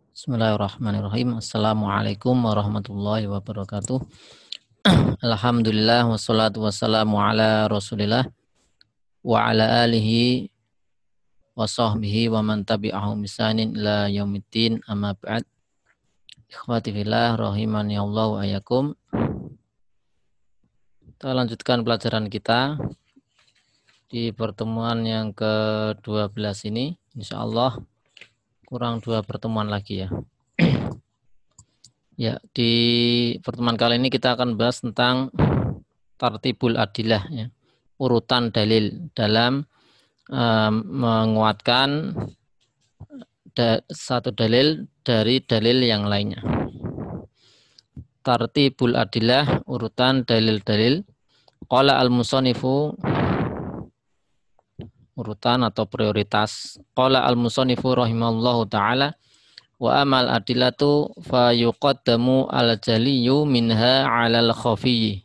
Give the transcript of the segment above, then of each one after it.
Bismillahirrahmanirrahim. Assalamualaikum warahmatullahi wabarakatuh. Alhamdulillah wassalatu wassalamu ala Rasulillah wa ala alihi wa sahbihi wa man tabi'ahum bisanin ila yaumiddin amma ba'd. Ikhwati fillah rahimani Allah wa ayakum. Kita lanjutkan pelajaran kita di pertemuan yang ke-12 ini. Insyaallah kurang 2 pertemuan lagi ya. Ya, di pertemuan kali ini kita akan bahas tentang tartibul adillah, ya, urutan dalil dalam menguatkan satu dalil dari dalil yang lainnya. Tartibul adillah, urutan dalil-dalil. Qala al-musannifu, urutan atau prioritas. Qala al-musannifu rahimallahu ta'ala, wa amal adillatu fa yuqaddamu al-jaliyyu minha 'alal khafiyyi.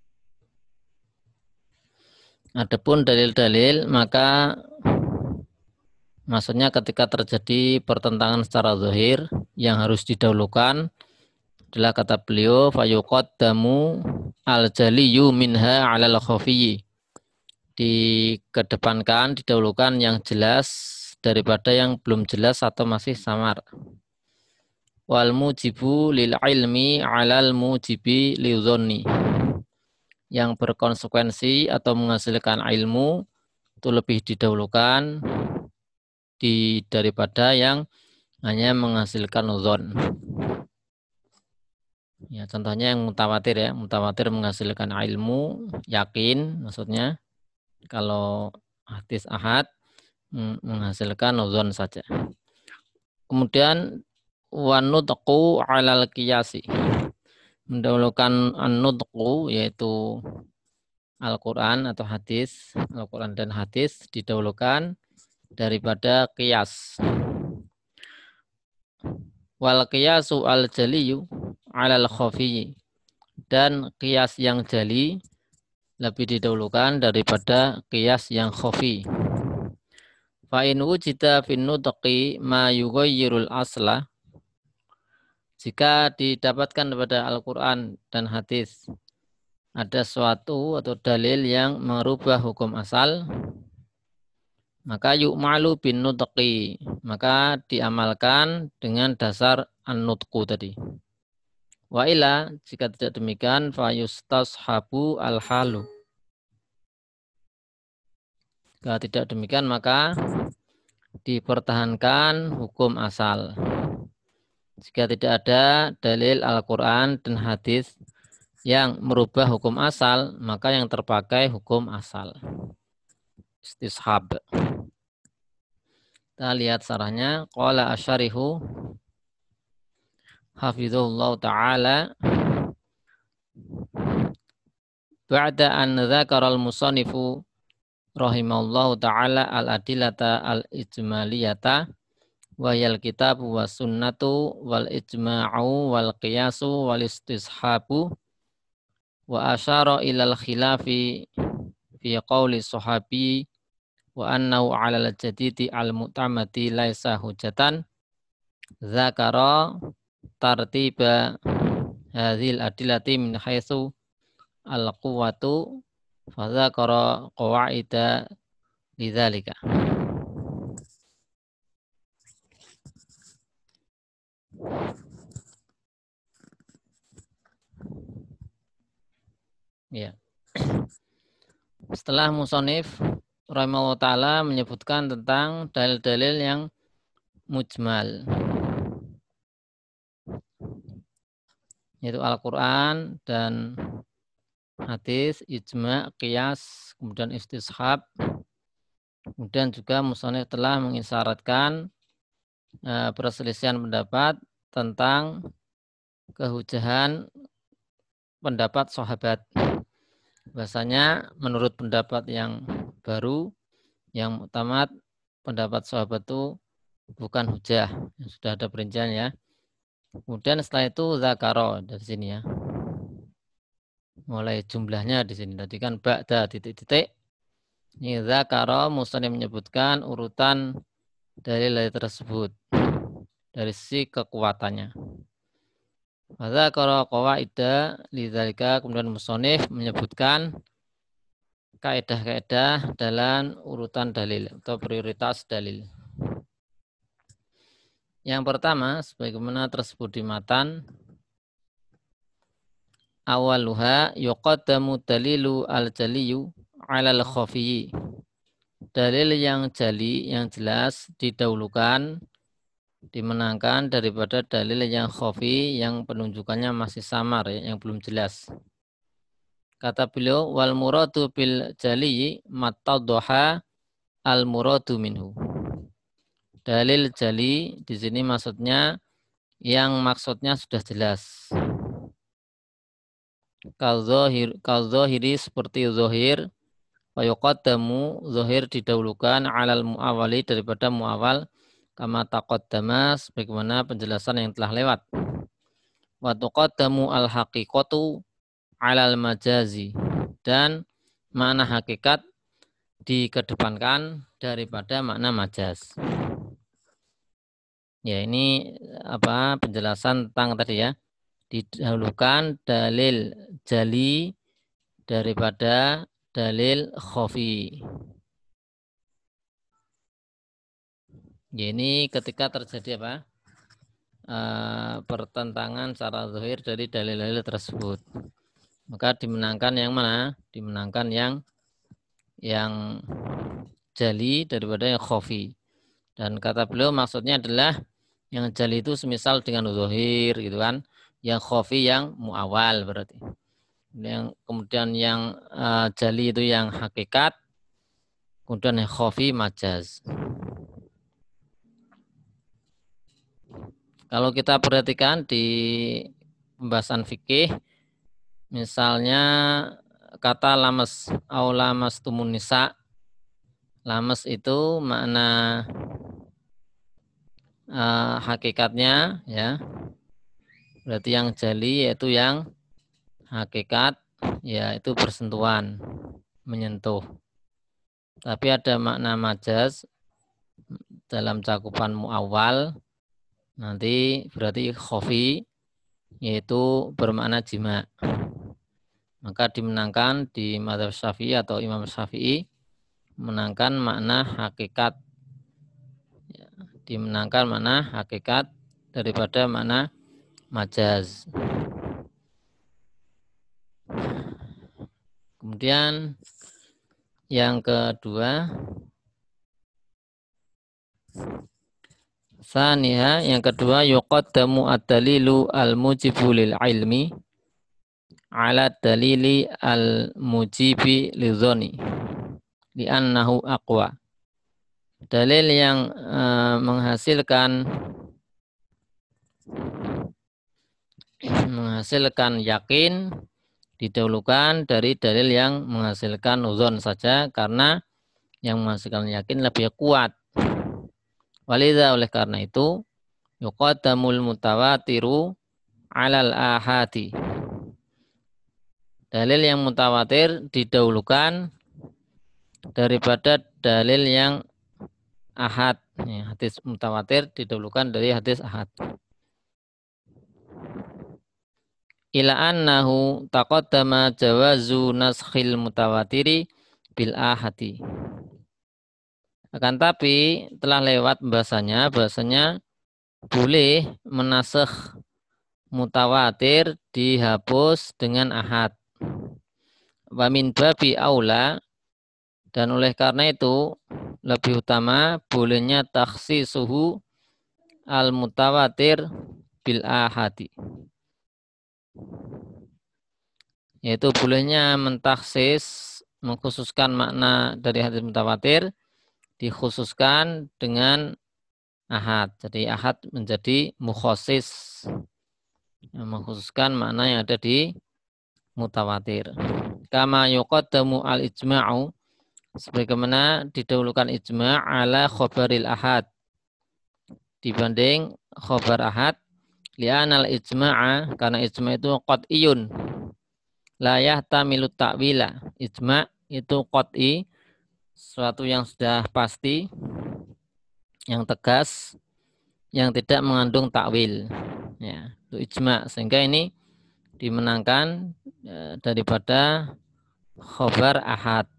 Adapun dalil-dalil, maka maksudnya ketika terjadi pertentangan secara zahir yang harus didahulukan adalah kata beliau fa yuqaddamu al-jaliyyu minha 'alal khafiyyi. Dikedepankan, didahulukan yang jelas daripada yang belum jelas atau masih samar. Wal mujibu lil ilmi 'alal mujibi lidzanni. Yang berkonsekuensi atau menghasilkan ilmu itu lebih didahulukan daripada yang hanya menghasilkan dzon. Ya, contohnya yang mutawatir ya, mutawatir menghasilkan ilmu, yakin maksudnya. Kalau hadis ahad menghasilkan dzon saja. Kemudian wanutqu 'alal qiyasi. Mendahulukan an-nutqu yaitu Al-Quran atau hadis, Al-Quran dan hadis didahulukan daripada qiyas. Wal qiyasu al-jaliyu 'alal khafiyyi. Dan qiyas yang jali lebih didahulukan daripada qiyas yang khafi. Fa in wujida fin nutqi ma yughayyirul asla. Jika didapatkan pada Al-Quran dan hadis ada suatu atau dalil yang merubah hukum asal, maka yu'malu bin nutqi, maka diamalkan dengan dasar an-nutqu tadi. Wa ila, jika tidak demikian, fa yustashabu al-halu. Jika tidak demikian, maka dipertahankan hukum asal. Jika tidak ada dalil Al-Quran dan hadis yang merubah hukum asal, maka yang terpakai hukum asal. Istishab. Kita lihat sarahnya. Qala asyarihu hafizullah ta'ala ba'da an dzakara al-musannifu rahimallahu ta'ala al-adillata al-ijmaliyata wa yal kitabu wa sunnatu wal ijma'u wal qiyasu wal istishabu wa asyara ilal khilafi fi qawli sahabi wa annahu 'alal jadidi al-mu'tamadi laisa hujatan dzakara tartiba hadhil adillati min haitsu al-quwwatu fa dzakara qawaida lidzalika. Ya. Setelah musonif rahimahullah ta'ala menyebutkan tentang dalil-dalil yang mujmal, yaitu Al-Quran dan hadis, ijma', qiyas, kemudian istishab. Kemudian juga musonif telah mengisyaratkan perselisihan pendapat tentang kehujahan pendapat sahabat. Bahasanya menurut pendapat yang baru, yang muktamad, pendapat sahabat itu bukan hujah. Sudah ada perincian ya. Kemudian setelah itu zakaro dari sini ya. Mulai jumlahnya di sini. Tadi kan ba'da titik-titik. Ini zakaro musannif menyebutkan urutan dalil tersebut. dari sisi kekuatannya. Maka kalau qawaida lidzalika, kemudian musonif menyebutkan kaidah-kaidah dalam urutan dalil atau prioritas dalil. Yang pertama, sebagaimana tersebut di matan, awaluha yuqaddamu dalilu al-jaliyu alal khafiyyi. Dalil yang jali, yang jelas didahulukan, dimenangkan daripada dalil yang khafi, yang penunjukannya masih samar, ya, yang belum jelas. Kata beliau, wal muradu bil jali mattadhaha al muradu minhu. Dalil jali di sini maksudnya yang maksudnya sudah jelas. Kal-zahiri seperti zahir, wa yuqaddamu zahir didahulukan alal muawali daripada muawal, kama taqaddama sebagaimana penjelasan yang telah lewat. Wa tuqaddamu al-haqiqatu alal majazi, dan makna hakikat dikedepankan daripada makna majaz. Ya, ini penjelasan tentang tadi ya. Didahulukan dalil jali daripada dalil khafi. Ya, ini ketika terjadi pertentangan secara zahir dari dalil-dalil tersebut, maka dimenangkan yang mana? Dimenangkan yang jali daripada yang khafi. Dan kata beliau maksudnya adalah yang jali itu semisal dengan zahir gitu kan, yang khafi yang muawal berarti. Yang kemudian yang jali itu yang hakikat, kemudian yang khafi majaz. Kalau kita perhatikan di pembahasan fikih, misalnya kata lamas au lamas tumun nisa, lamas itu makna hakikatnya ya, berarti yang jali yaitu yang hakikat, ya itu bersentuhan, menyentuh. Tapi ada makna majaz dalam cakupan muawal, nanti berarti khafi, yaitu bermakna jima. Maka dimenangkan di mazhab Syafi'i atau Imam Syafi'i menangkan makna hakikat, dimenangkan makna hakikat daripada makna majaz. Kemudian yang kedua, saniha, yang kedua, yuqaddamu ad-dalilu al-mujibu lil ilmi ala dalili al-mujibi lidhoni li'annahu aqwa. Dalil yang menghasilkan yakin didahulukan dari dalil yang menghasilkan uzon saja, karena yang menghasilkan yakin lebih kuat. Walidha, oleh karena itu, yuqaddamul mutawatiru alal ahadi. Dalil yang mutawatir didahulukan daripada dalil yang ahad. Hadis mutawatir didahulukan dari hadis ahad. Ila annahu taqaddama jawazu naskhil mutawatiri bil ahadi. Akan tapi telah lewat bahasanya boleh menasakh mutawatir dihapus dengan ahad. Wa min babi aula, dan oleh karena itu lebih utama bolehnya takhsisuhu al mutawatir bil ahadi, yaitu bolehnya mentaksis, mengkhususkan makna dari hadis mutawatir dikhususkan dengan ahad. Jadi ahad menjadi mukhasis, yang mengkhususkan makna yang ada di mutawatir. Kama yuqaddamu al-ijma'u, sebagaimana didahulukan ijma' ala khobaril ahad dibanding khobar ahad, li'anal ijma'a, karena ijma' itu qat'iyun la yahtamilu ta'wila. Ijma' itu qat'i, sesuatu yang sudah pasti, yang tegas, yang tidak mengandung takwil. Ya, itu ijma. Sehingga ini dimenangkan daripada khobar ahad.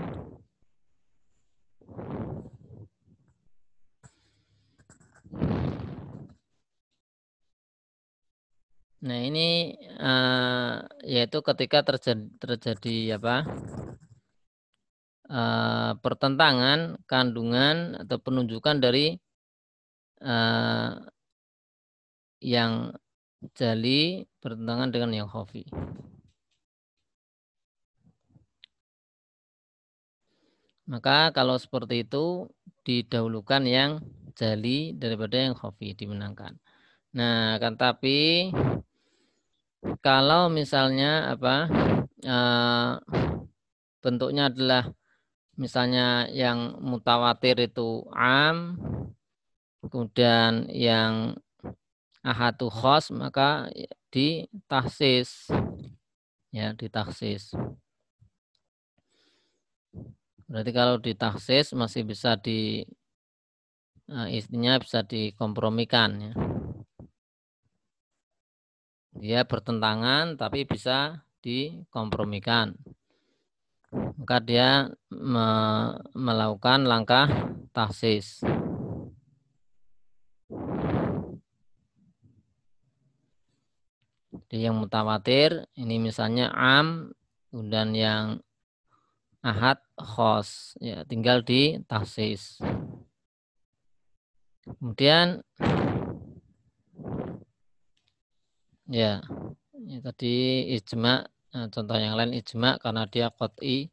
Nah ini yaitu ketika terjadi apa pertentangan kandungan atau penunjukan dari uh, yang jali bertentangan dengan yang khafi. Maka kalau seperti itu didahulukan yang jali daripada yang khafi, dimenangkan. Nah, kan tapi kalau misalnya bentuknya adalah misalnya yang mutawatir itu am, kemudian yang ahadu khos, maka ditaksis, ya ditaksis. Berarti kalau ditaksis masih bisa istinya bisa dikompromikan, ya. Dia bertentangan tapi bisa dikompromikan. Maka dia melakukan langkah taksis. Jadi yang mutawatir ini misalnya am dan yang ahad khos, ya tinggal di taksis. Kemudian ya, tadi ijma, contoh yang lain ijma karena dia qat'i.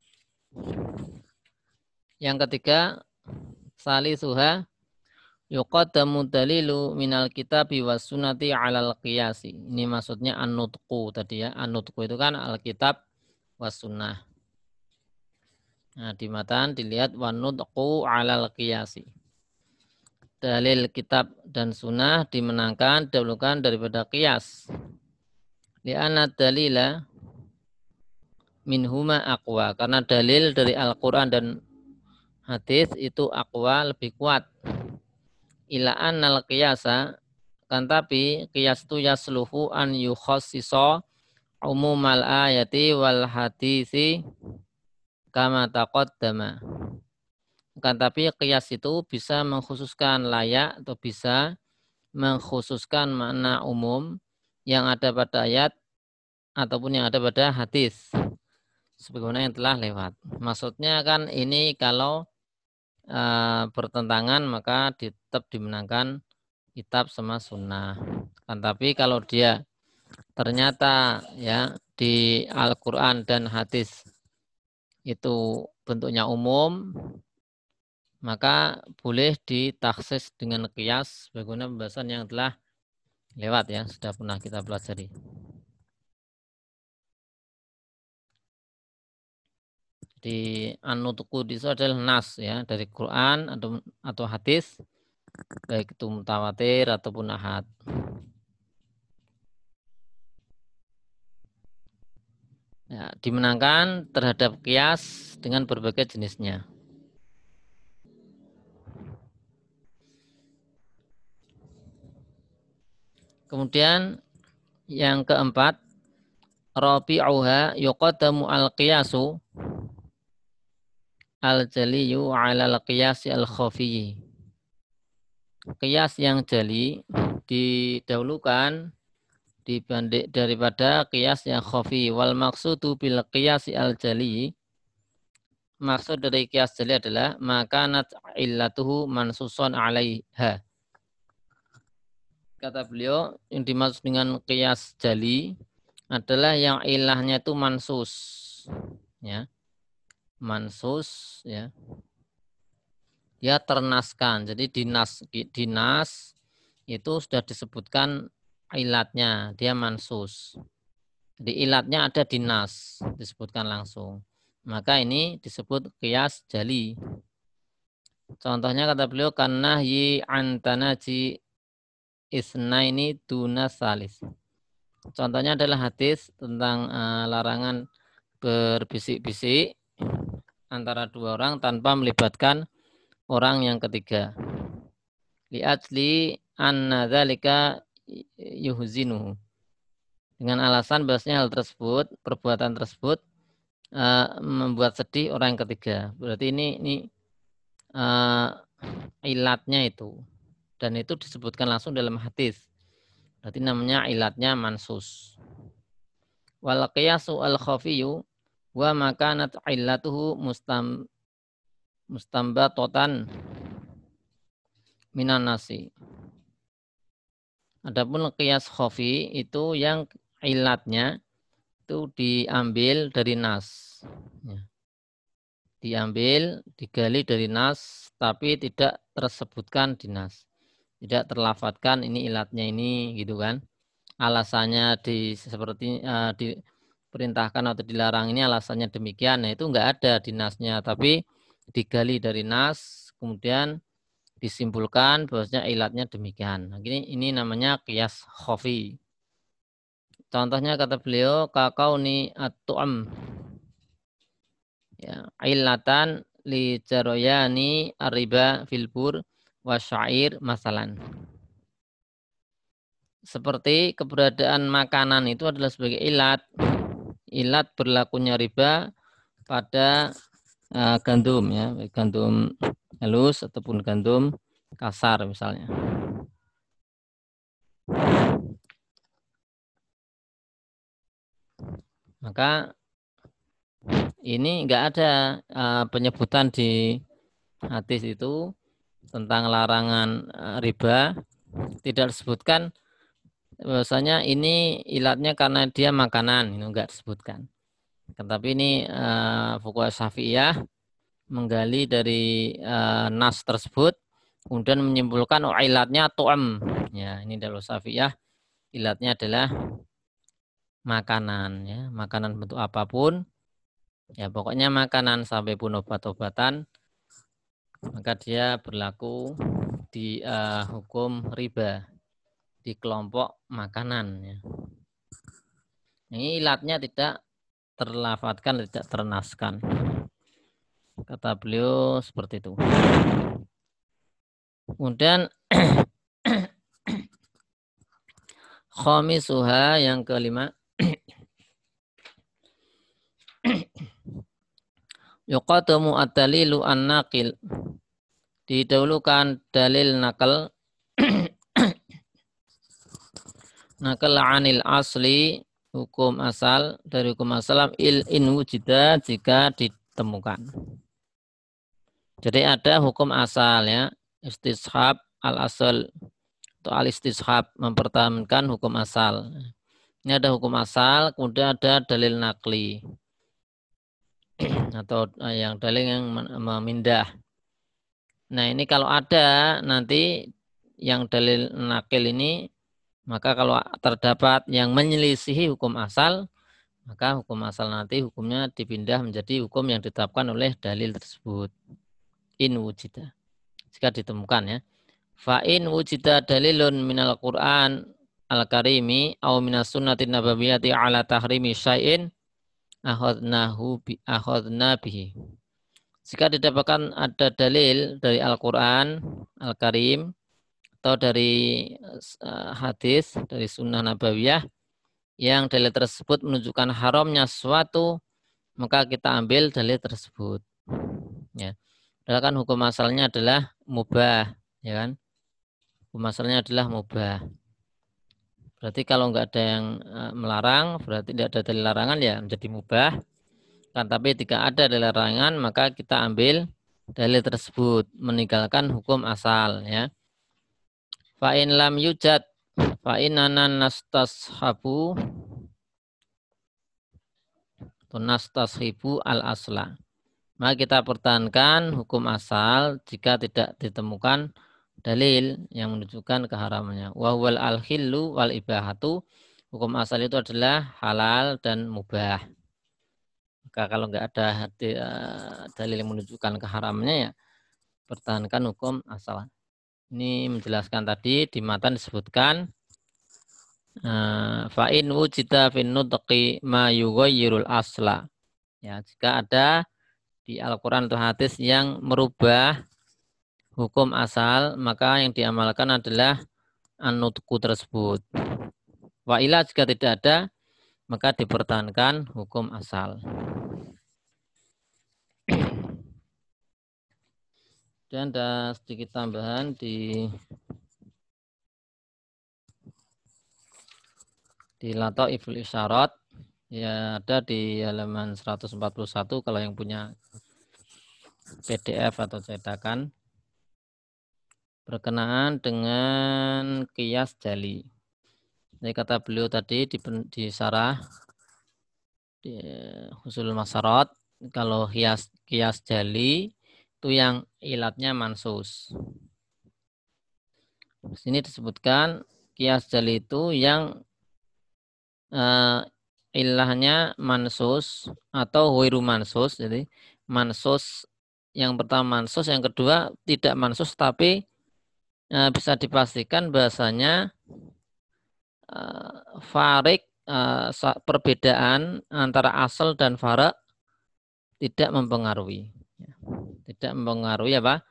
Yang ketiga salisuha yuqaddamu dalilu minal kitabi was sunnati alal qiyasi. Ini maksudnya an-nutqu tadi, ya. An-nutqu itu kan alkitab was sunnah. Nah, di matan dilihat wan-nutqu alal qiyasi. Dalil kitab dan sunnah dimenangkan dahulukan daripada qiyas. Li'anna dalila minhuma aqwa, karena dalil dari Al-Qur'an dan hadis itu aqwa, lebih kuat. Ila annal qiyasa, kan tapi qiyas itu yasluhu an yukhassisa umumal ayati wal hadisi kama taqaddama. Kan tapi qiyas itu bisa mengkhususkan layak atau bisa mengkhususkan makna umum yang ada pada ayat ataupun yang ada pada hadis sebagaimana yang telah lewat. Maksudnya kan ini kalau bertentangan maka tetap dimenangkan kitab sama sunnah. Kan tapi kalau dia ternyata ya di Al-Quran dan hadis itu bentuknya umum, maka boleh ditaksis dengan qiyas bagaimana pembahasan yang telah lewat, ya, sudah pernah kita pelajari. Di an-nutqu itu adalah nas, ya, dari Quran atau hadis, baik itu mutawatir ataupun ahad. Ya, dimenangkan terhadap qiyas dengan berbagai jenisnya. Kemudian yang keempat, rabi'uha yuqaddamu al-qiyasu al-jaliyu 'ala al-qiyasi al-khafiyyi. Qiyas yang jali didahulukan dibanding daripada qiyas yang khafi. Wal maqsudu bil qiyasi al-jali, maksud dari qiyas jali adalah makanat illatuhu mansuson 'alaiha. Kata beliau, yang dimaksud dengan qiyas jali adalah yang ilahnya itu mansus, ya, mansus, ya, dia ternaskan. Jadi dinas itu sudah disebutkan ilatnya, dia mansus. Jadi ilatnya ada dinas, disebutkan langsung. Maka ini disebut qiyas jali. Contohnya kata beliau kanahyi antanaji isnaini duna salis. Contohnya adalah hadis tentang larangan berbisik-bisik antara dua orang tanpa melibatkan orang yang ketiga. li'ajli anna dzalika yuhzinuhu. Dengan alasan bahwasanya hal tersebut, perbuatan tersebut membuat sedih orang yang ketiga. Berarti ini ilatnya itu. Dan itu disebutkan langsung dalam hadis. Berarti namanya ilatnya mansus. Wal qiyasu al khafiyu wa makanat illatuhu mustambatatan minan nasi. Adapun qiyas khafi itu yang ilatnya itu diambil dari nas. Ya. Diambil, digali dari nas, tapi tidak tersebutkan di nas. Tidak terlafatkan ini ilatnya ini, gitu kan. Alasannya seperti diperintahkan atau dilarang ini alasannya demikian. Nah itu enggak ada di nasnya, tapi digali dari nas, kemudian disimpulkan bahwasanya ilatnya demikian. Nah, ini namanya qiyas khafi. Contohnya kata beliau kakau ni at-tu'am. Ya, illatan li jaroyani arriba filbur wa syair masalan. Seperti keberadaan makanan itu adalah sebagai ilat. Ilat berlakunya riba pada gandum ya, gandum halus ataupun gandum kasar misalnya. Maka ini enggak ada penyebutan di hadis itu tentang larangan riba, tidak disebutkan bahwasanya ini ilatnya karena dia makanan, ini enggak disebutkan. Tetapi ini fuqaha Syafi'iyah menggali dari nas tersebut, kemudian menyimpulkan ilatnya tu'am. Ya, ini dari Syafi'iyah ilatnya adalah makanan, ya, makanan bentuk apapun. Ya, pokoknya makanan sampai pun obat-obatan, maka dia berlaku di hukum riba di kelompok makanan. Ya. Ini ilatnya tidak terlafatkan, tidak ternaskan. Kata beliau seperti itu. Kemudian khamisuha yang kelima. Yuqadamu ad-dalilu an-naqil. Didahulukan dalil nakal nakal anil asli hukum asal dari hukum asal in wujida jika ditemukan. Jadi ada hukum asal ya, istishab al-asal atau al-istishab mempertahankan hukum asal. Ini ada hukum asal, kemudian ada dalil nakli atau yang dalil yang memindah. Nah ini kalau ada nanti yang dalil nakil ini, maka kalau terdapat yang menyelisihi hukum asal, maka hukum asal nanti hukumnya dipindah menjadi hukum yang ditetapkan oleh dalil tersebut. In wujida. Jika ditemukan ya. Fa in wujida dalilun minal Qur'an al-karimi au minas sunnatin nabawiyyati ala tahrimi syai'in akhadna bihi. Jika didapatkan ada dalil dari Al-Quran Al-Karim atau dari hadis dari sunnah nabawiyah yang dalil tersebut menunjukkan haramnya sesuatu, maka kita ambil dalil tersebut. Ya. Padahal kan hukum asalnya adalah mubah, ya kan? Hukum asalnya adalah mubah. Berarti kalau nggak ada yang melarang, berarti tidak ada dalil larangan ya menjadi mubah. Kan, tapi jika ada dalil larangan, maka kita ambil dalil tersebut, meninggalkan hukum asal ya. Fa in lam yujad fa inana nastashabu al-asla. Maka kita pertahankan hukum asal jika tidak ditemukan dalil yang menunjukkan keharamannya. Wa huwal al-khillu wal ibahatu. Hukum asal itu adalah halal dan mubah. Maka kalau nggak ada dalil yang menunjukkan keharamannya ya pertahankan hukum asal. Ini menjelaskan tadi di matan disebutkan fa in wujida fin nutqi ma yughayyirul asla. Ya, jika ada di Al-Qur'an atau hadis yang merubah hukum asal, maka yang diamalkan adalah an-nutqu tersebut. Wa ila jika tidak ada, maka dipertahankan hukum asal. Dan ada sedikit tambahan di Lataiful Isyarat, ya ada di halaman 141 kalau yang punya PDF atau cetakan, berkenaan dengan qiyas jali. Jadi kata beliau tadi di syarah di Husul Masarat, kalau qiyas jali itu yang ilatnya mansus. Di sini disebutkan qiyas jali itu yang ilahnya mansus atau huiru mansus. Jadi mansus yang pertama mansus, yang kedua tidak mansus tapi bisa dipastikan bahasanya farik, perbedaan antara asal dan farak tidak mempengaruhi. Tidak mempengaruhi apa?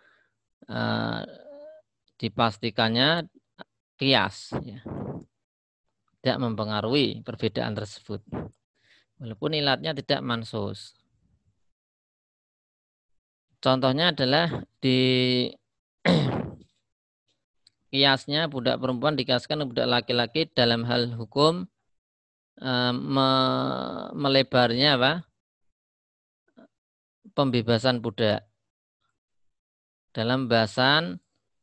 Dipastikannya qiyas. Ya. Tidak mempengaruhi perbedaan tersebut. Walaupun ilatnya tidak mansus. Contohnya adalah di kiasnya budak perempuan dikiaskan budak laki-laki dalam hal hukum melebarnya apa? Pembebasan budak. Dalam bahasan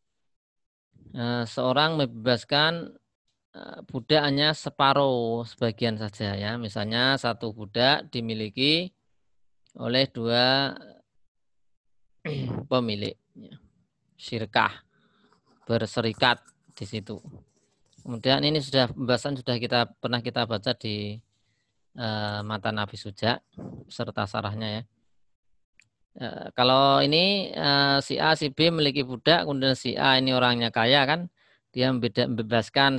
seorang membebaskan budak hanya separuh, sebagian saja ya. Misalnya satu budak dimiliki oleh dua pemilik, syirkah, berserikat di situ. Kemudian ini pembahasan sudah pernah kita baca di Matan Nabi Suja serta sarahnya ya. Kalau ini si A, si B memiliki budak, kemudian si A ini orangnya kaya kan, dia membebaskan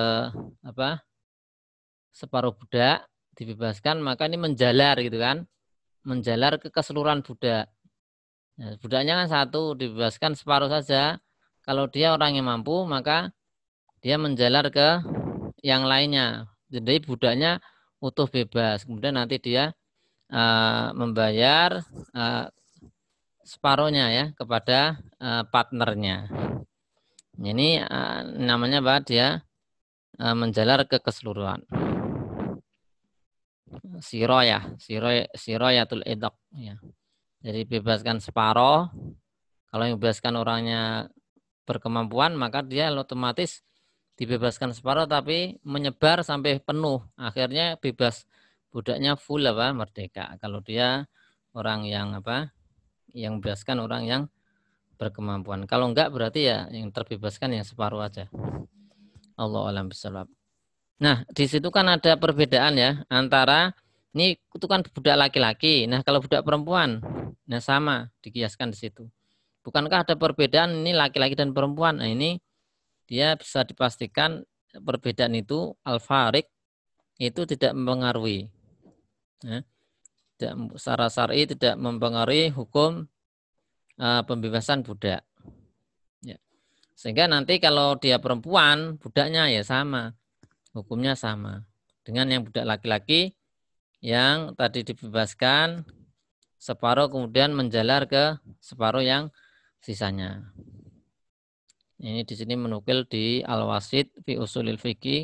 separuh budak, dibebaskan, maka ini menjalar gitu kan, menjalar ke keseluruhan budak. Nah, budaknya kan satu, dibebaskan separuh saja. Kalau dia orang yang mampu, maka dia menjalar ke yang lainnya. Jadi budaknya utuh bebas. Kemudian nanti dia membayar separuhnya ya kepada partnernya. Ini namanya apa? Dia menjalar ke keseluruhan. Siroyatul idaq. Ya. Jadi bebaskan separuh. Kalau yang bebaskan orangnya berkemampuan, maka dia otomatis dibebaskan separuh tapi menyebar sampai penuh. Akhirnya bebas, budaknya full merdeka. Kalau dia orang yang yang bebaskan orang yang berkemampuan. Kalau enggak berarti ya yang terbebaskan yang separuh aja. Allah alam bisawab. Nah, di situ kan ada perbedaan ya antara ini itu kan budak laki-laki. Nah, kalau budak perempuan, nah sama dikiaskan di situ. Bukankah ada perbedaan ini laki-laki dan perempuan? Nah, ini dia bisa dipastikan perbedaan itu al-farik itu tidak mempengaruhi. Ya. Secara syar'i tidak mempengaruhi hukum pembebasan budak. Ya. Sehingga nanti kalau dia perempuan, budaknya ya sama. Hukumnya sama. Dengan yang budak laki-laki yang tadi dibebaskan, separuh kemudian menjalar ke separuh yang sisanya. Ini di sini menukil di Al-Wasid fi Usulil Fiqih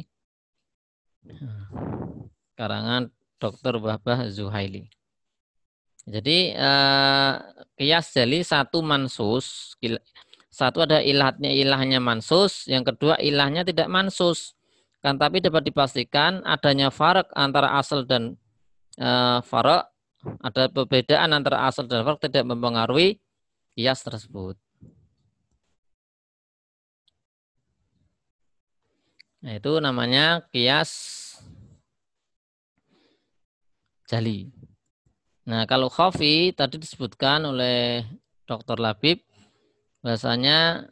karangan Dr. Wahbah Zuhaili. Jadi qiyas jali satu mansus, satu ada ilahnya mansus, yang kedua ilahnya tidak mansus. Kan tapi dapat dipastikan adanya farak antara asal dan farak, ada perbedaan antara asal dan farak tidak mempengaruhi qiyas tersebut. Nah, itu namanya qiyas jali. Nah, kalau khafi tadi disebutkan oleh Dr. Labib bahasanya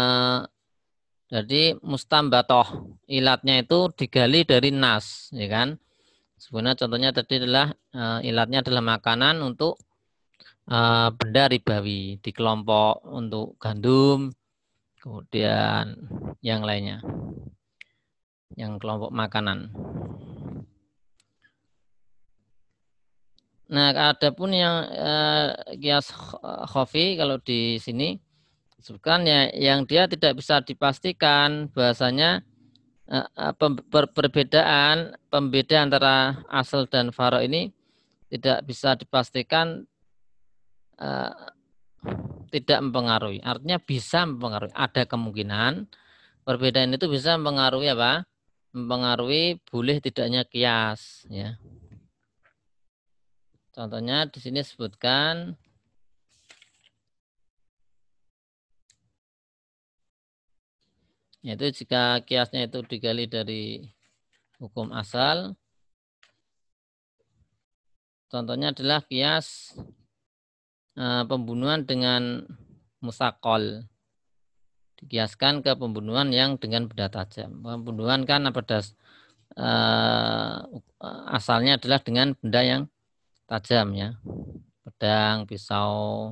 jadi mustambatoh ilatnya itu digali dari nas, ya kan? Sebenarnya contohnya tadi adalah ilatnya adalah makanan untuk benda ribawi di kelompok untuk gandum, kemudian yang lainnya, yang kelompok makanan. Nah, ada pun yang kias khafi kalau di sini disebutkan ya yang dia tidak bisa dipastikan bahasanya perbedaan pembeda antara asal dan faro ini tidak bisa dipastikan tidak mempengaruhi. Artinya bisa mempengaruhi. Ada kemungkinan perbedaan itu bisa mempengaruhi apa? Mempengaruhi boleh tidaknya kias. Ya. Contohnya di sini disebutkan yaitu jika kiasnya itu digali dari hukum asal. Contohnya adalah kias pembunuhan dengan musakol. Dikiaskan ke pembunuhan yang dengan benda tajam. Pembunuhan kan asalnya adalah dengan benda yang tajam ya, pedang, pisau.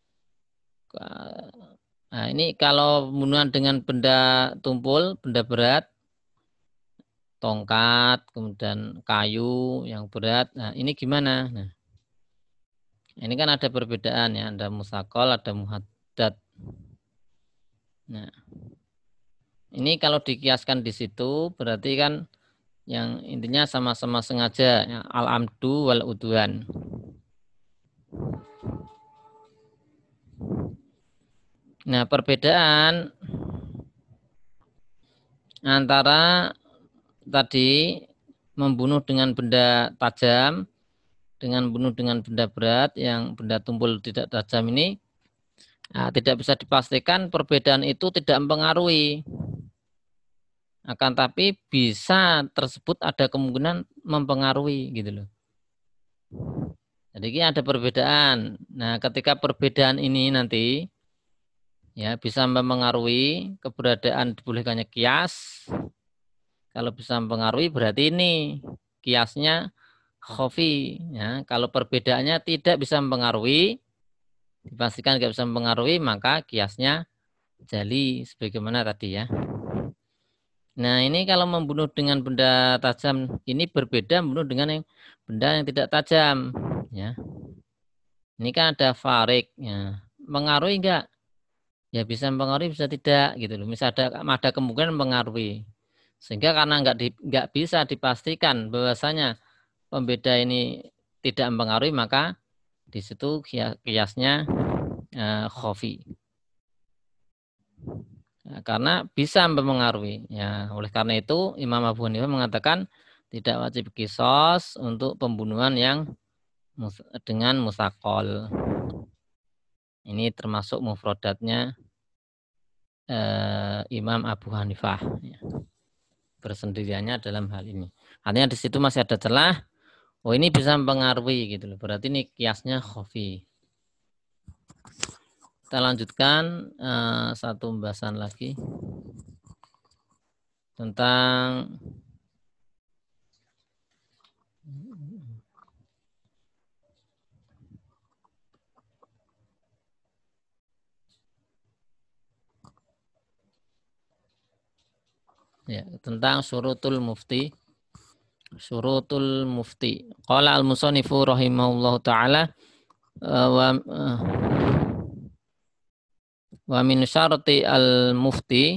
Nah, ini kalau pembunuhan dengan benda tumpul, benda berat, tongkat, kemudian kayu yang berat. Nah, ini gimana? Nah, ini kan ada perbedaan ya, ada musakol, ada muhaddad. Nah, ini kalau dikiaskan di situ berarti kan yang intinya sama-sama sengaja ya, al-amdu wal udwan. Nah, perbedaan antara tadi membunuh dengan benda tajam dengan bunuh dengan benda berat yang benda tumpul tidak tajam ini tidak bisa dipastikan perbedaan itu tidak mempengaruhi. Akan tapi bisa tersebut ada kemungkinan mempengaruhi gitu loh. Jadi ini ada perbedaan. Nah, ketika perbedaan ini nanti ya bisa mempengaruhi keberadaan dibolehkannya kias. Kalau bisa mempengaruhi berarti ini kiasnya khafi. Ya, kalau perbedaannya tidak bisa mempengaruhi, dipastikan tidak bisa mempengaruhi, maka kiasnya jali sebagaimana tadi ya. Nah, ini kalau membunuh dengan benda tajam ini berbeda membunuh dengan benda yang tidak tajam ya. Ini kan ada farik ya. Mengaruhi enggak? Ya bisa mempengaruhi bisa tidak gitu loh. Misalnya ada kemungkinan mempengaruhi. Sehingga karena enggak bisa dipastikan bahwasanya pembeda ini tidak mempengaruhi, maka di situ kiasnya khafi. Ya, karena bisa mempengaruhi. Ya, oleh karena itu Imam Abu Hanifah mengatakan tidak wajib kisos untuk pembunuhan yang dengan musakol. Ini termasuk mufradatnya Imam Abu Hanifah. Ya. Bersendiriannya dalam hal ini. Artinya di situ masih ada celah. Oh ini bisa mempengaruhi gitu loh. Berarti ini kiasnya khafi. Kita lanjutkan satu pembahasan lagi tentang ya, tentang syurutul mufti. Syurutul mufti. Qala al-musannifu rahimahullahu taala wa min syarti al-mufti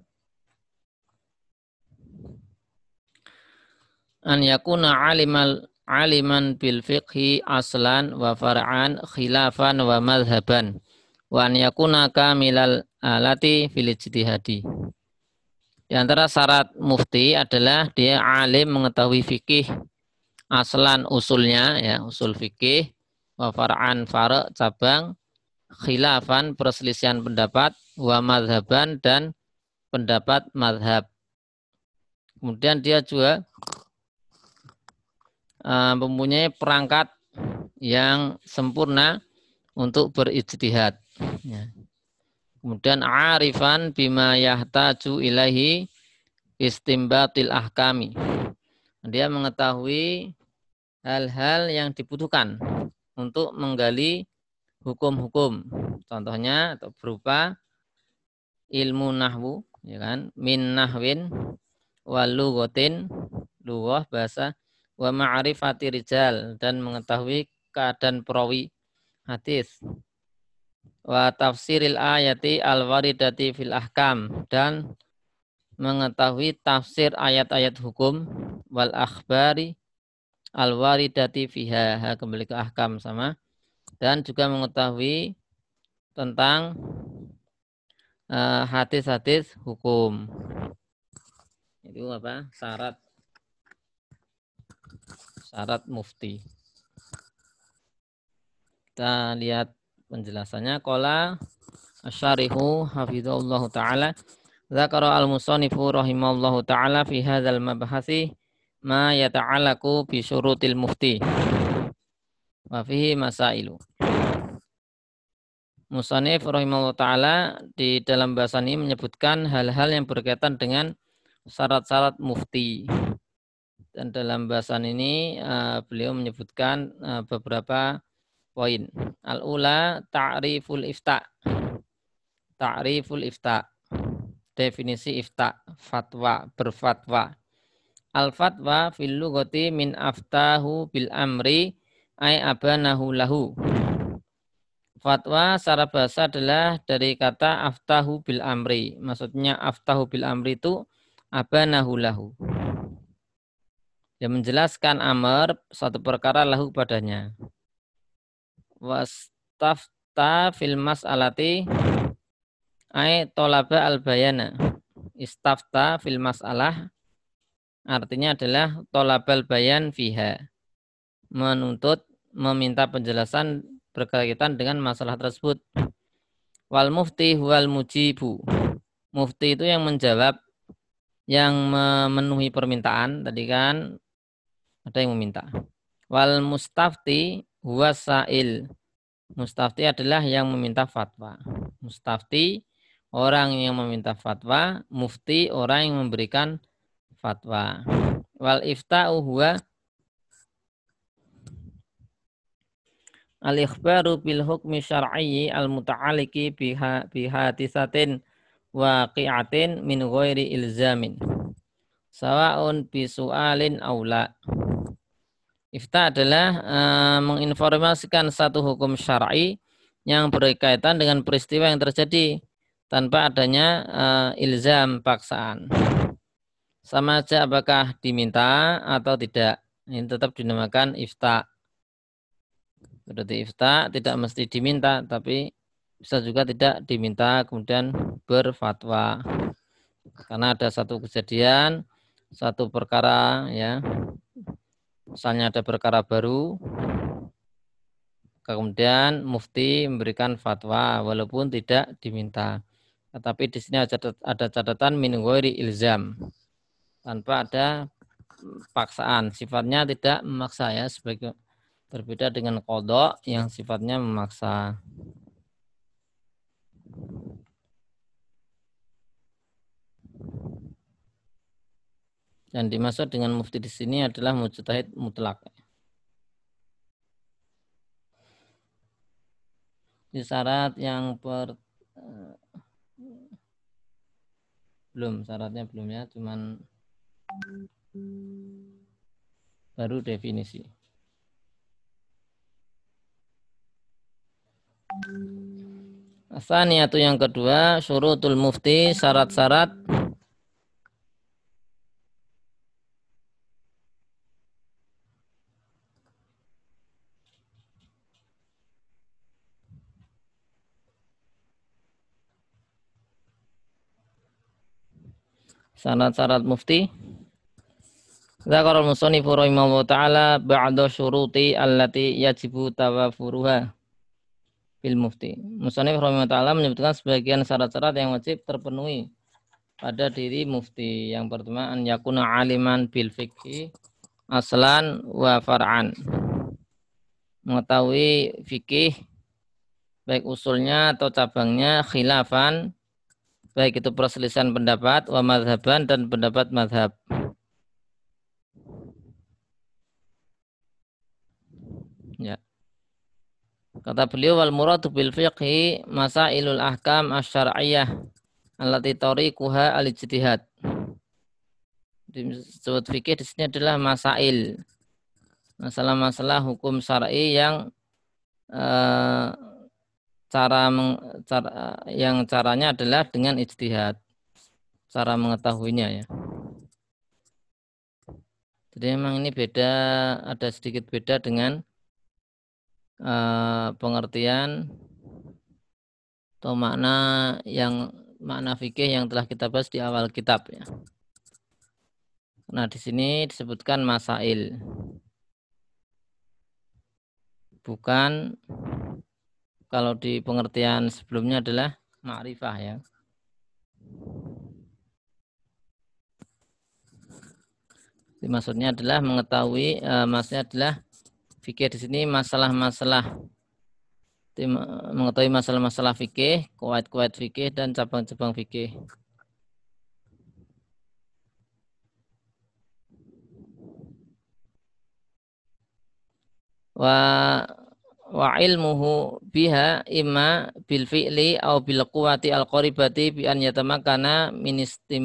an yakuna aliman bil fiqhi aslan wa far'an khilafan wa madhaban wa an yakuna kamilal alati fil ijtihadi. Di antara syarat mufti adalah dia alim mengetahui fikih aslan usulnya ya, usul fikih, wa far'an far' cabang, khilafan perselisihan pendapat, wa madhaban dan pendapat madhab. Kemudian dia juga mempunyai perangkat yang sempurna untuk berijtihad. Ya. Kemudian arifan bima yahtaju ilahi istimbatil ahkami. Dia mengetahui hal-hal yang dibutuhkan untuk menggali hukum-hukum. Contohnya atau berupa ilmu nahwu, ya kan? Min nahwin wa lughatin, lughah bahasa, wa ma'rifati rijal, dan mengetahui keadaan perawi hadis, wa tafsiril ayati al-waridati fil ahkam, dan mengetahui tafsir ayat-ayat hukum, wal akhbari al-waridati fiha, kembali ke ahkam sama, dan juga mengetahui tentang hadis-hadis hukum. Itu apa? Syarat mufti. Kita lihat penjelasannya. Qala asy-syarihu hafizallahu taala, dzakara al-musannifu rahimallahu taala fi hadzal mabhasi ma yata'allaqu bi syurutil mufti wa fihi masailu. Musannif rahimahullah ta'ala di dalam bahasan ini menyebutkan hal-hal yang berkaitan dengan syarat-syarat mufti. Dan dalam bahasan ini beliau menyebutkan beberapa poin. Al-ula ta'riful ifta. Ta'riful ifta. Definisi ifta, fatwa, berfatwa. Al-fatwa fil lughati min aftahu bil amri ay abanahu lahu. Fatwa secara bahasa adalah dari kata aftahu bil amri. Maksudnya aftahu bil amri itu abanahu lahu. Dia menjelaskan amr suatu perkara lahu padanya. Wastafta fil mas'alati ay tolaba al bayana. Istafta fil mas'alah artinya adalah tolabal bayan fiha. Menuntut, meminta penjelasan berkaitan dengan masalah tersebut. Wal mufti huwal mujibu. Mufti itu yang menjawab, yang memenuhi permintaan. Tadi kan ada yang meminta. Wal mustafti huwa sa'il. Mustafti adalah yang meminta fatwa. Mustafti orang yang meminta fatwa, mufti orang yang memberikan fatwa. Wal ifta'u huwa al-ikhbaru bil hukmi syar'iyyi al-muta'alliqi bihadisatin waqi'atin min ghairi ilzamin sawa'un bi su'alin aw la. Ifta adalah menginformasikan satu hukum syar'i yang berkaitan dengan peristiwa yang terjadi tanpa adanya ilzam, paksaan. Sama saja apakah diminta atau tidak. Ini tetap dinamakan ifta. Berarti ifta tidak mesti diminta, tapi bisa juga tidak diminta kemudian berfatwa. Karena ada satu kejadian, satu perkara, ya, misalnya ada perkara baru, kemudian mufti memberikan fatwa walaupun tidak diminta. Tetapi di sini ada catatan min ghairi ilzam, tanpa ada paksaan, sifatnya tidak memaksa, ya, sebagai berbeda dengan qadha yang sifatnya memaksa. Dan dimaksud dengan mufti di sini adalah mujtahid mutlak. Di syarat yang belum, syaratnya belum, ya, cuman baru definisi. Asaniyatu yang kedua, syurutul mufti, syarat-syarat syarat-syarat mufti. Zakar al-musannifu rahimahullah ta'ala ba'da syuruti allati yajibu tawafuruha bil mufti. Musannif rahimahullah ta'ala menyebutkan sebagian syarat-syarat yang wajib terpenuhi pada diri mufti. Yang pertama, an yakuna aliman bil fikhi aslan wa far'an. Mengetahui fikih baik usulnya atau cabangnya, khilafan baik itu perselisihan pendapat, wa madhaban dan pendapat madhab. Ya. Kata beliau, wal muradu bil fiqhi masailul ahkam asy-syar'iyyah allati tariquha al-ijtihad. Disebut fikih di sini adalah masail, masalah-masalah hukum syar'i yang eh, caranya adalah dengan ijtihad, cara mengetahuinya ya. Jadi memang ini beda, ada sedikit beda dengan pengertian atau makna fikih yang telah kita bahas di awal kitab ya. Nah, di sini disebutkan masail. Bukan, kalau di pengertian sebelumnya adalah ma'rifah ya. Jadi maksudnya adalah mengetahui, maksudnya adalah fikih di sini masalah-masalah, mengetahui masalah-masalah fikih, kuwait-kuwait fikih dan cabang-cabang fikih. Wa ilmuhu biha imma bil fi'li au bil quwwati al qaribati bi an yatamakana min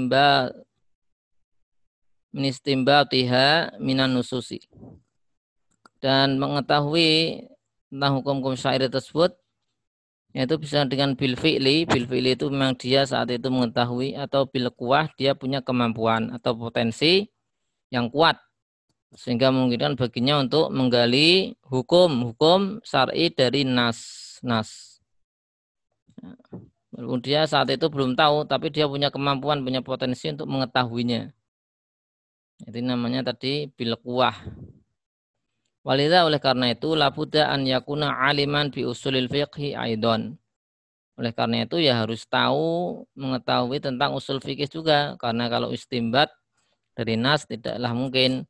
istimbatiha minan nususi. Dan mengetahui tentang hukum-hukum syair tersebut yaitu bisa dengan bil fi'li itu memang dia saat itu mengetahui, atau bil quwwah dia punya kemampuan atau potensi yang kuat sehingga memungkinkan baginya untuk menggali hukum-hukum syar'i dari nas. Walaupun dia saat itu belum tahu, tapi dia punya kemampuan, punya potensi untuk mengetahuinya. Itu namanya tadi bil quwwah. Walidha, oleh karena itu, labudda an yakuna aliman bi usulil fiqhi aidon. Oleh karena itu ya harus tahu, mengetahui tentang usul fikih juga, karena kalau istimbat dari nas tidaklah mungkin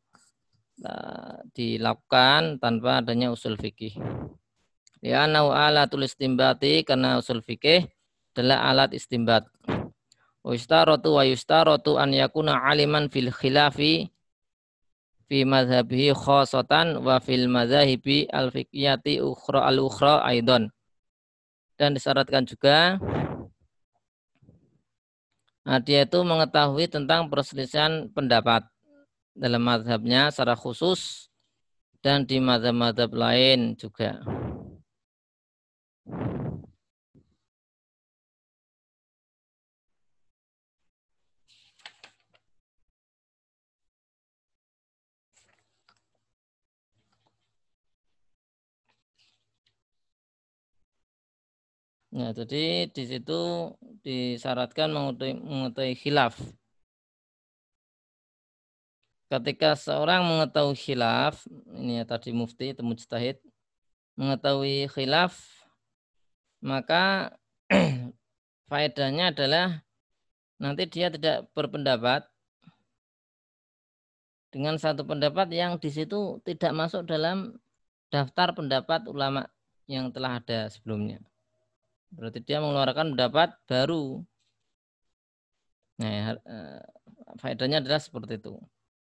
dilakukan tanpa adanya usul fikih. Ya nau alatul istimbati, karena usul fikih adalah alat istimbat. Wa yustaratu an yakuna aliman fil khilafi fi madhabihi khosatan wa fil madhahibi al fiqhiyati al-ukhra aidon. Dan disyaratkan juga dia itu mengetahui tentang perselisihan pendapat dalam mazhabnya secara khusus dan di mazhab-mazhab lain juga. Nah, jadi di situ disyaratkan mengetahui khilaf. Ketika seorang mengetahui khilaf, ini ya tadi mufti atau mujtahid, mengetahui khilaf, maka faedahnya adalah nanti dia tidak berpendapat dengan satu pendapat yang di situ tidak masuk dalam daftar pendapat ulama yang telah ada sebelumnya. Berarti dia mengeluarkan pendapat baru. Nah, faedahnya adalah seperti itu.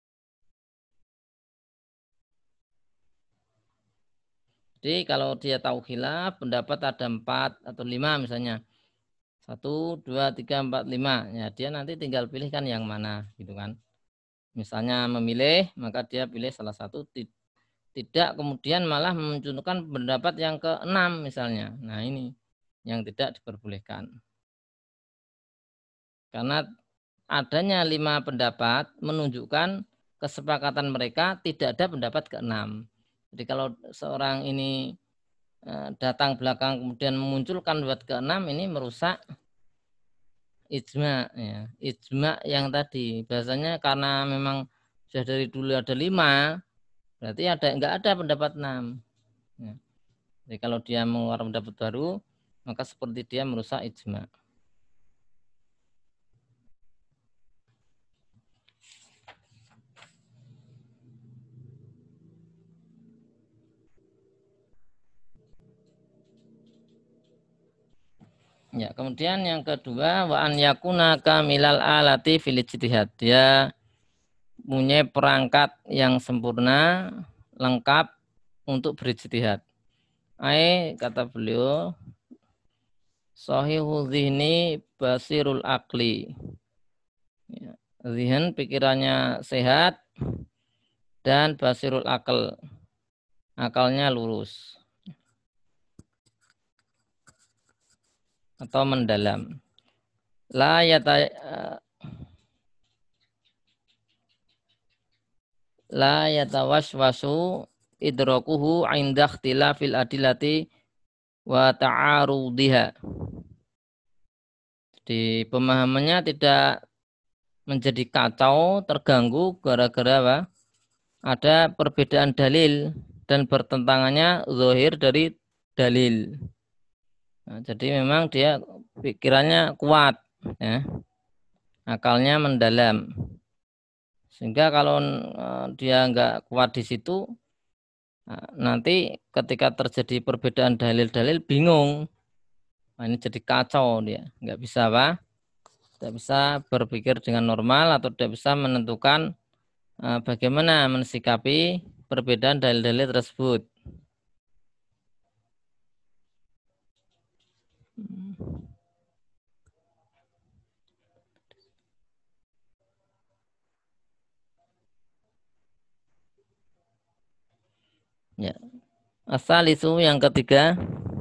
Jadi kalau dia tahu khilaf, pendapat ada 4 atau 5 misalnya. 1, 2, 3, 4, 5. Ya, dia nanti tinggal pilihkan yang mana gitu kan. Misalnya memilih, maka dia pilih salah satu, tidak kemudian malah memunculkan pendapat yang ke-6 misalnya. Nah, ini yang tidak diperbolehkan. Karena adanya 5 pendapat menunjukkan kesepakatan mereka tidak ada pendapat ke-6. Jadi kalau seorang ini datang belakang kemudian memunculkan pendapat ke-6, ini merusak ijma ya. Ijma yang tadi biasanya karena memang sudah dari dulu ada 5, berarti enggak ada pendapat 6 ya. Jadi kalau dia mengeluarkan pendapat baru, maka seperti dia merusak ijma. Ya, kemudian yang kedua, wa an yakuna kamilal alati fil ijtihad. Dia punya perangkat yang sempurna, lengkap untuk berijtihad. Kata beliau, sahihul zihni basirul akli. Ya, zihin pikirannya sehat dan basirul akal, akalnya lurus atau mendalam. La yata la yatawaswasu idrakuhu inda ikhtilafil adilati wa ta'arudiha. Di pemahamannya tidak menjadi kacau, terganggu gara-gara apa? Ada perbedaan dalil dan bertentangannya zahir dari dalil. Nah, jadi memang dia pikirannya kuat, ya, akalnya mendalam. Sehingga kalau dia nggak kuat di situ, nanti ketika terjadi perbedaan dalil-dalil bingung. Nah, ini jadi kacau dia, nggak bisa apa? Tidak bisa berpikir dengan normal atau tidak bisa menentukan bagaimana mensikapi perbedaan dalil-dalil tersebut. Ya. Asal itu yang ketiga,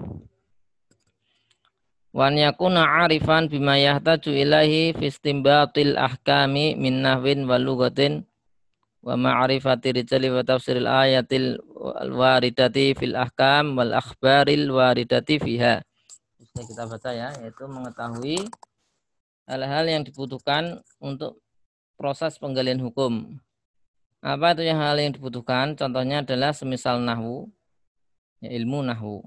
wan yakuna arifan bima yahtaju ilahi fi istinbatil ahkami min nahwin wa lughatin wa ma'rifati rijali wa tafsiril ayatil waridati fil ahkam wal akhbaril waridati fiha. Bisa kita baca ya, yaitu mengetahui hal-hal yang dibutuhkan untuk proses penggalian hukum. Apa itu yang hal yang dibutuhkan? Contohnya adalah semisal nahwu, ya, ilmu nahwu.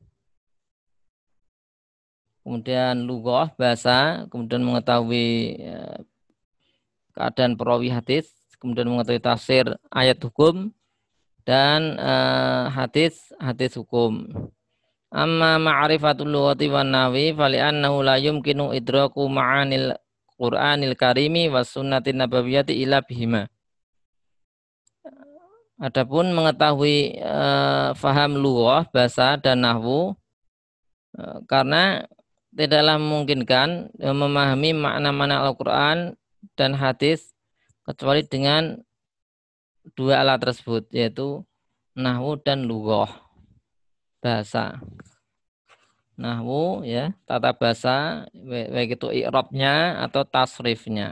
Kemudian lughah, bahasa, kemudian mengetahui keadaan perawi hadis, kemudian mengetahui tafsir ayat hukum dan hadis hukum. Amma ma'rifatul lughati wan nahwi fali'annahu la yumkinu idraku ma'anil Qur'anil karimi was sunnatin nabawiyyati illa bihima. Adapun mengetahui faham lughah, bahasa dan nahwu karena tidaklah memungkinkan memahami makna-makna Al-Quran dan hadis kecuali dengan dua alat tersebut, yaitu nahwu dan lughah, bahasa. Nahwu ya, tata bahasa, baik itu i'rabnya atau tasrifnya.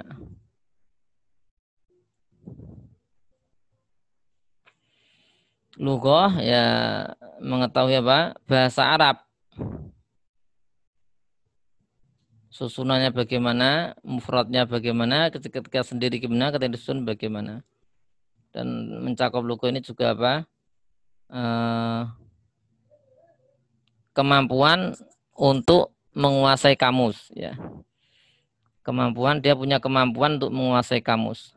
Lughah ya mengetahui apa? Bahasa Arab. Susunannya bagaimana, mufradnya bagaimana, ketika sendiri gimana, ketika disusun bagaimana. Dan mencakup lughah ini juga apa? Kemampuan untuk menguasai kamus, ya. Dia punya kemampuan untuk menguasai kamus.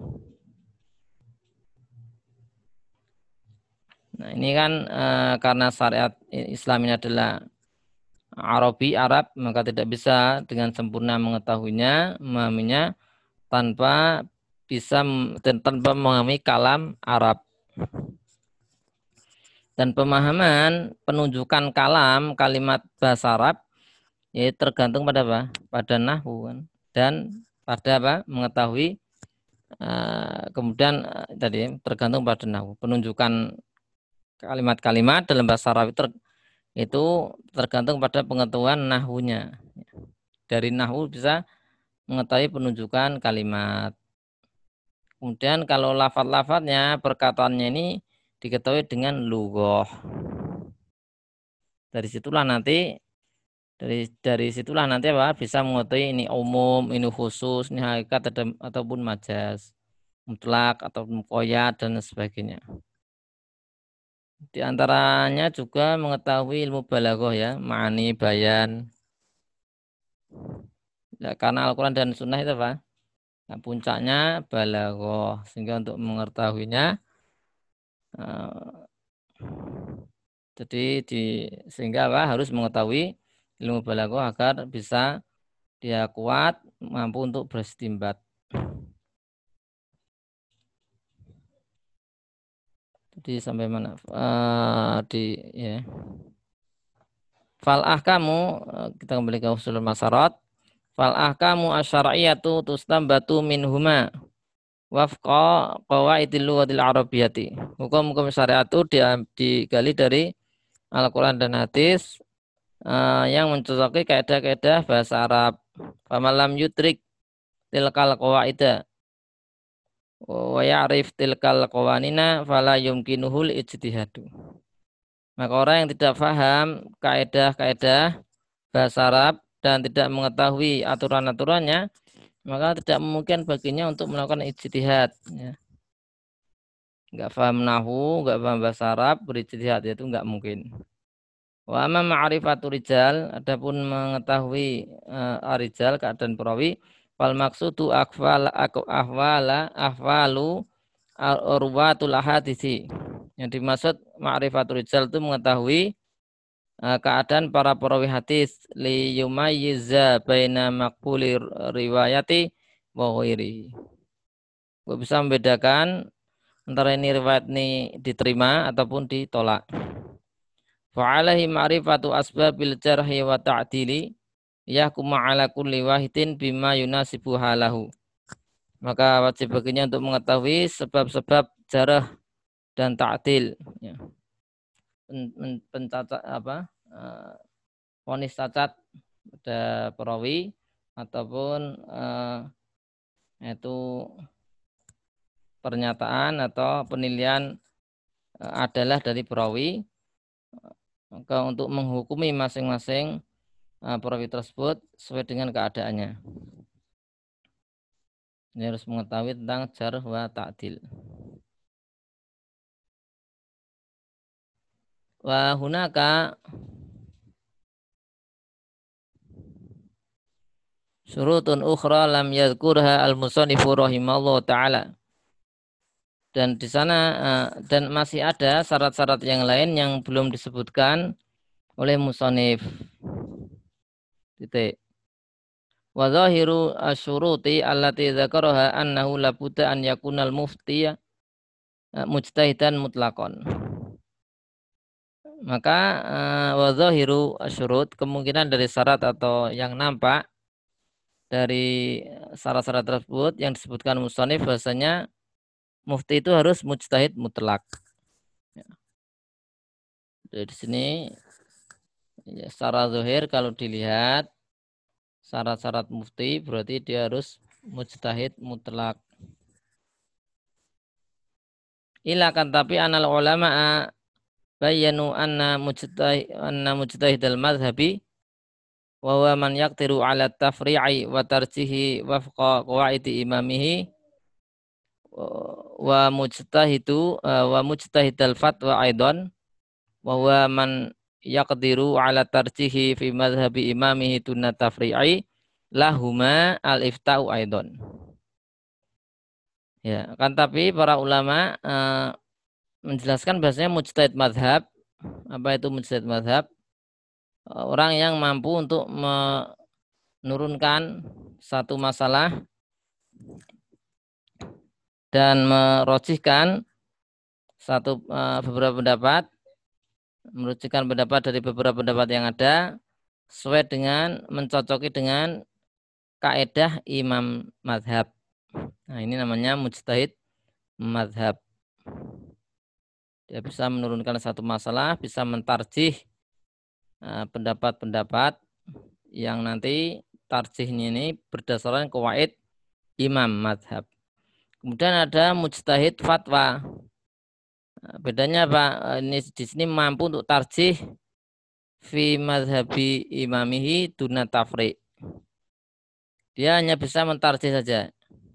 Nah, ini kan karena syariat Islam ini adalah Arab, maka tidak bisa dengan sempurna mengetahuinya, memahaminya tanpa tanpa memahami kalam Arab. Dan pemahaman penunjukan kalam kalimat bahasa Arab ya tergantung pada apa? Pada nahwu kan. Dan pada apa? Mengetahui kemudian tadi tergantung pada nahwu. Penunjukan kalimat-kalimat dalam bahasa Arab itu tergantung pada pengetahuan nahwunya. Dari nahwu bisa mengetahui penunjukan kalimat. Kemudian kalau lafadz-lafadznya, perkataannya ini diketahui dengan lughah. Dari situlah nanti apa bisa mengetahui ini umum, ini khusus, ini hakikat ataupun majaz, mutlak atau muqayyad dan sebagainya. Di antaranya juga mengetahui ilmu balaghah ya, ma'ani, bayan. Ya, karena Al-Quran dan Sunnah itu apa? Nah, puncaknya balaghah, sehingga untuk mengetahuinya jadi sehingga apa? Harus mengetahui ilmu balaghah agar bisa dia kuat, mampu untuk beristinbat. Jadi sampai mana? Ya. Fal ahkamu, kita kembali ke usulul masarat. Fal ahkamu asyariyatu tustambatu minhuma wafqa qawaidil lughatil arabiyyati. Hukum-hukum syariat itu digali dari Al-Quran dan hadis yang mencocoki kaidah-kaidah bahasa Arab. Famalam yudrik tilkal qawaida wa ya'rif tilkal qawanina fala yumkinuhul ijtihadu. Maka orang yang tidak paham kaidah-kaidah bahasa Arab dan tidak mengetahui aturan-aturannya, maka tidak mungkin baginya untuk melakukan ijtihad. Ya. Nggak paham nahu, nggak paham bahasa Arab, berijtihad itu nggak mungkin. Wa amma ma'rifatul rijal, adapun mengetahui rijal keadaan perawi, wal maksudu ahwalu urwatul ahadisi. Yang dimaksud ma'rifatul rijal itu mengetahui keadaan para perawi hadis li yumayyiza baina maqbuli riwayati wa ghairi. Bisa membedakan antara ini riwayat ini diterima ataupun ditolak. Fa'alahi ma'rifatu asbabil jarhi wa ta'dili yahkumu ala kulli wahidin bima yunasibu halahu. Maka wajib baginya untuk mengetahui sebab-sebab jarah dan ta'dil, ya. Pencacat vonis cacat pada perawi ataupun itu pernyataan atau penilaian adalah dari perawi. Maka untuk menghukumi masing-masing perawi tersebut sesuai dengan keadaannya. Ini harus mengetahui tentang jarh wa ta'dil. Wa hunaka syurutun ukhra lam yadhkurha al-musannifu rahimallahu ta'ala. Dan di sana dan masih ada syarat-syarat yang lain yang belum disebutkan oleh musannif. Titik. Wa zahiru asyuruti allati dzakaraha annahu la budda an yakunal mufti mujtahidan mutlaqan. Maka wa zahiru asyurut, kemungkinan dari syarat atau yang nampak dari syarat-syarat tersebut yang disebutkan musannif bahasanya mufti itu harus mujtahid mutlak. Dari sini ya, secara zahir kalau dilihat syarat-syarat mufti berarti dia harus mujtahid mutlak. Ila kan tapi anal ulama bayanu anna mujtahid al-madhhabi wa huwa man yaqtiru ala tafri'i wa tarjihi wafqa qawaidi imamihi wa mujtahid al-fatwa aidan wa huwa man yaqdiru ala tarjihi fi madhhabi imamihi tunna tafri'i lahuma al-ifta'u aidan. Ya, kan tapi para ulama menjelaskan bahasanya mujtahid madhab. Apa itu mujtahid madhab? Orang yang mampu untuk menurunkan satu masalah dan merojihkan beberapa pendapat, merujukan pendapat dari beberapa pendapat yang ada sesuai dengan mencocoki dengan kaidah imam madhab. Nah, ini namanya mujtahid madhab. Dia bisa menurunkan satu masalah, bisa mentarjih pendapat-pendapat yang nanti tarjihnya ini berdasarkan qawaid imam madhab. Kemudian ada mujtahid fatwa. Bedanya apa? Ini di sini mampu untuk tarjih fi madhabi imamihi duna tafri. Dia hanya bisa mentarjih saja.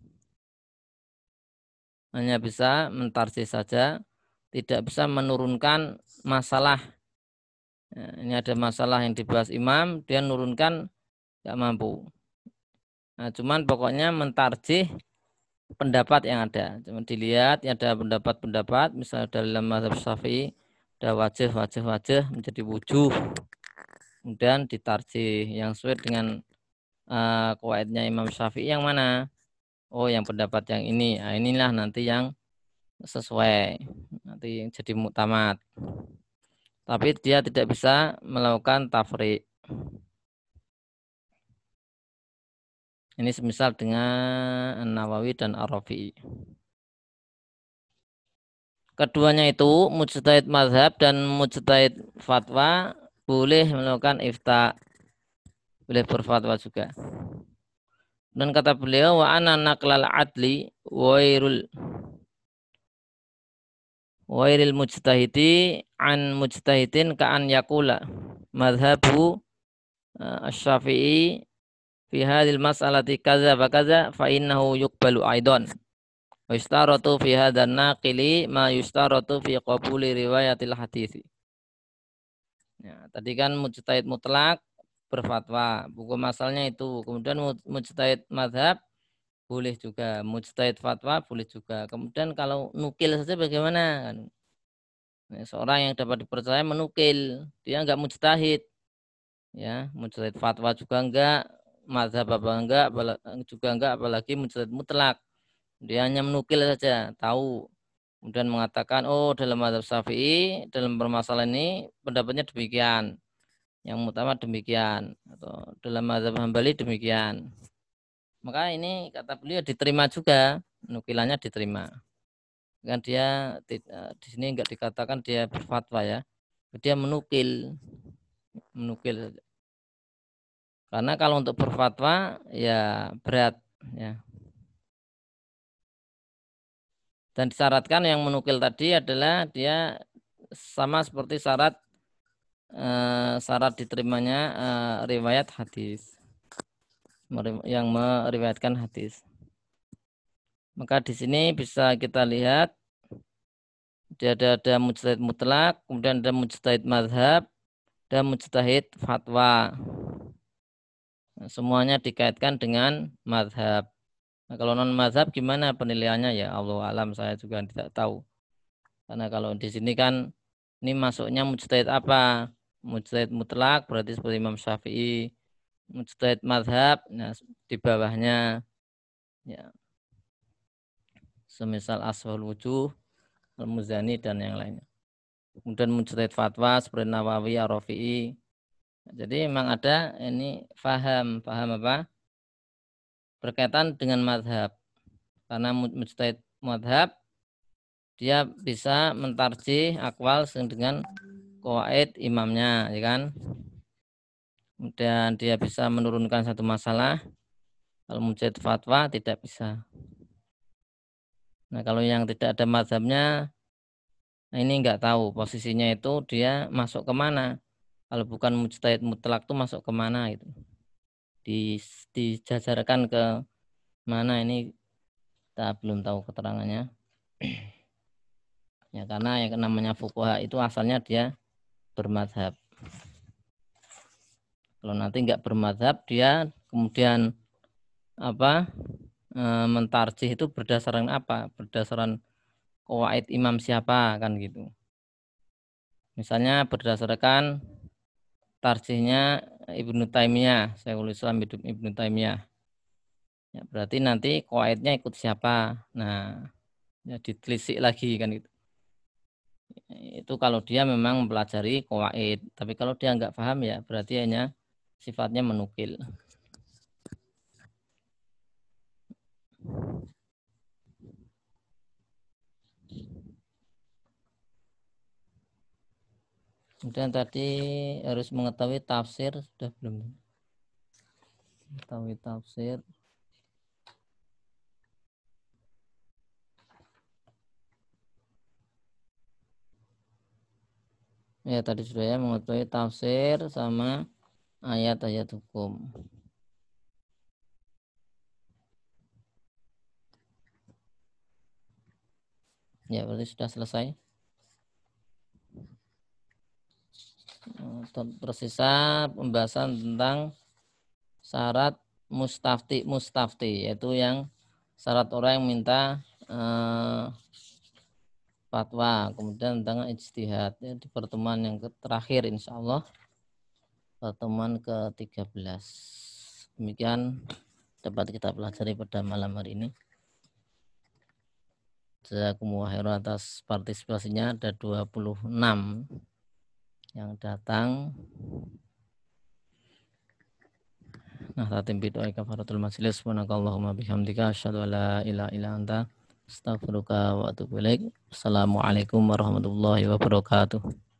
Hanya bisa mentarjih saja, tidak bisa menurunkan masalah. Ini ada masalah yang dibahas imam, dia menurunkan tidak mampu. Nah, cuman pokoknya mentarjih pendapat yang ada. Cuma dilihat ada pendapat-pendapat, misalnya dalam mazhab Syafi'i ada wajah menjadi wujuh, kemudian ditarjih yang sesuai dengan qawaidnya Imam Syafi'i yang mana? Oh, yang pendapat yang ini. Nah, inilah nanti yang sesuai, nanti yang jadi muktamad. tapi dia tidak bisa melakukan tafriq. Ini semisal dengan An-Nawawi dan Ar-Rafi'i. Keduanya itu mujtahid mazhab dan mujtahid fatwa boleh melakukan ifta, boleh berfatwa juga. Dan kata beliau wa ana naqlal adli wairil mujtahidi an mujtahidin ka an yakula madhabu asy-Syafi'i fi hadhil mas'alati kaza wa kaza fa innahu yuqbalu aidan wa yustaratu fi hadzal naqili ma yustaratu fi qabuli riwayatil hadits. Ya, tadi kan mujtahid mutlak berfatwa, buku masalahnya itu. Kemudian mujtahid madhab boleh juga, mujtahid fatwa boleh juga. Kemudian kalau nukil saja bagaimana? Kan? Nah, seorang yang dapat dipercaya menukil, dia enggak mujtahid, ya mujtahid fatwa juga enggak, mazhab apa enggak, juga enggak, apalagi mujtahid mutlak. Dia hanya menukil saja, tahu. Kemudian mengatakan, oh dalam mazhab Syafi'i, dalam permasalahan ini pendapatnya demikian. Yang utama demikian. Atau dalam mazhab Hambali demikian. Maka ini kata beliau diterima juga, nukilannya diterima. Kan dia di sini enggak dikatakan dia berfatwa ya. Dia menukil saja. Karena kalau untuk berfatwa ya berat ya. Dan disyaratkan yang menukil tadi adalah dia sama seperti syarat diterimanya riwayat hadis, yang meriwayatkan hadis. Maka di sini bisa kita lihat dia ada mujtahid mutlak, kemudian ada mujtahid mazhab, dan mujtahid fatwa. Nah, semuanya dikaitkan dengan mazhab. Nah, kalau non mazhab gimana penilaiannya ya Allah alam, saya juga tidak tahu. Karena kalau di sini kan ini masuknya mujtahid apa? Mujtahid mutlak berarti seperti Imam Syafi'i. Mujtahid mazhab, nah di bawahnya ya semisal Ashwal Wujuh, Al-Muzani dan yang lainnya. Kemudian mujtahid fatwa seperti Nawawi, Ar-Rafi'i. Jadi memang ada ini paham apa? Berkaitan dengan mazhab. Karena mujtahid mazhab dia bisa mentarjih akwal dengan qawaid imamnya, ya kan? Kemudian dia bisa menurunkan satu masalah. Kalau mujtahid fatwa tidak bisa. Nah, kalau yang tidak ada mazhabnya, nah ini nggak tahu posisinya itu dia masuk kemana. Kalau bukan mujtahid mutlak tuh masuk kemana itu. Dijajarkan ke mana ini kita belum tahu keterangannya. Ya karena yang namanya fuqaha itu asalnya dia bermadhab. Kalau nanti nggak bermadhab dia kemudian mentarjih itu berdasarkan apa? Berdasarkan qawaid imam siapa kan gitu. Misalnya berdasarkan tarjihnya Ibnu Taimiyah, Syekhul Islam Ibnu Taimiyah. Ya, berarti nanti qawaidnya ikut siapa? Nah, ya ditelisik lagi kan gitu. Itu kalau dia memang mempelajari qawaid. Tapi kalau dia nggak paham ya berarti hanya sifatnya menukil. Kemudian tadi harus mengetahui tafsir, sudah belum? Mengetahui tafsir. Ya tadi sudah ya, mengetahui tafsir sama ayat-ayat hukum. Ya berarti sudah selesai. Tersisa pembahasan tentang syarat mustafti yaitu yang syarat orang yang minta fatwa, kemudian tentang ijtihad ya, di pertemuan yang terakhir insyaallah pertemuan ke-13. Demikian dapat kita pelajari pada malam hari ini. Jazakumullah khairan atas partisipasinya, ada 26 yang datang. Nah, tatim bidoa kafaratul majelis. Subhanakallahumma bihamdika asyhadu an la ilaha illa anta astaghfiruka wa atubu ilaik. Assalamualaikum warahmatullahi wabarakatuh.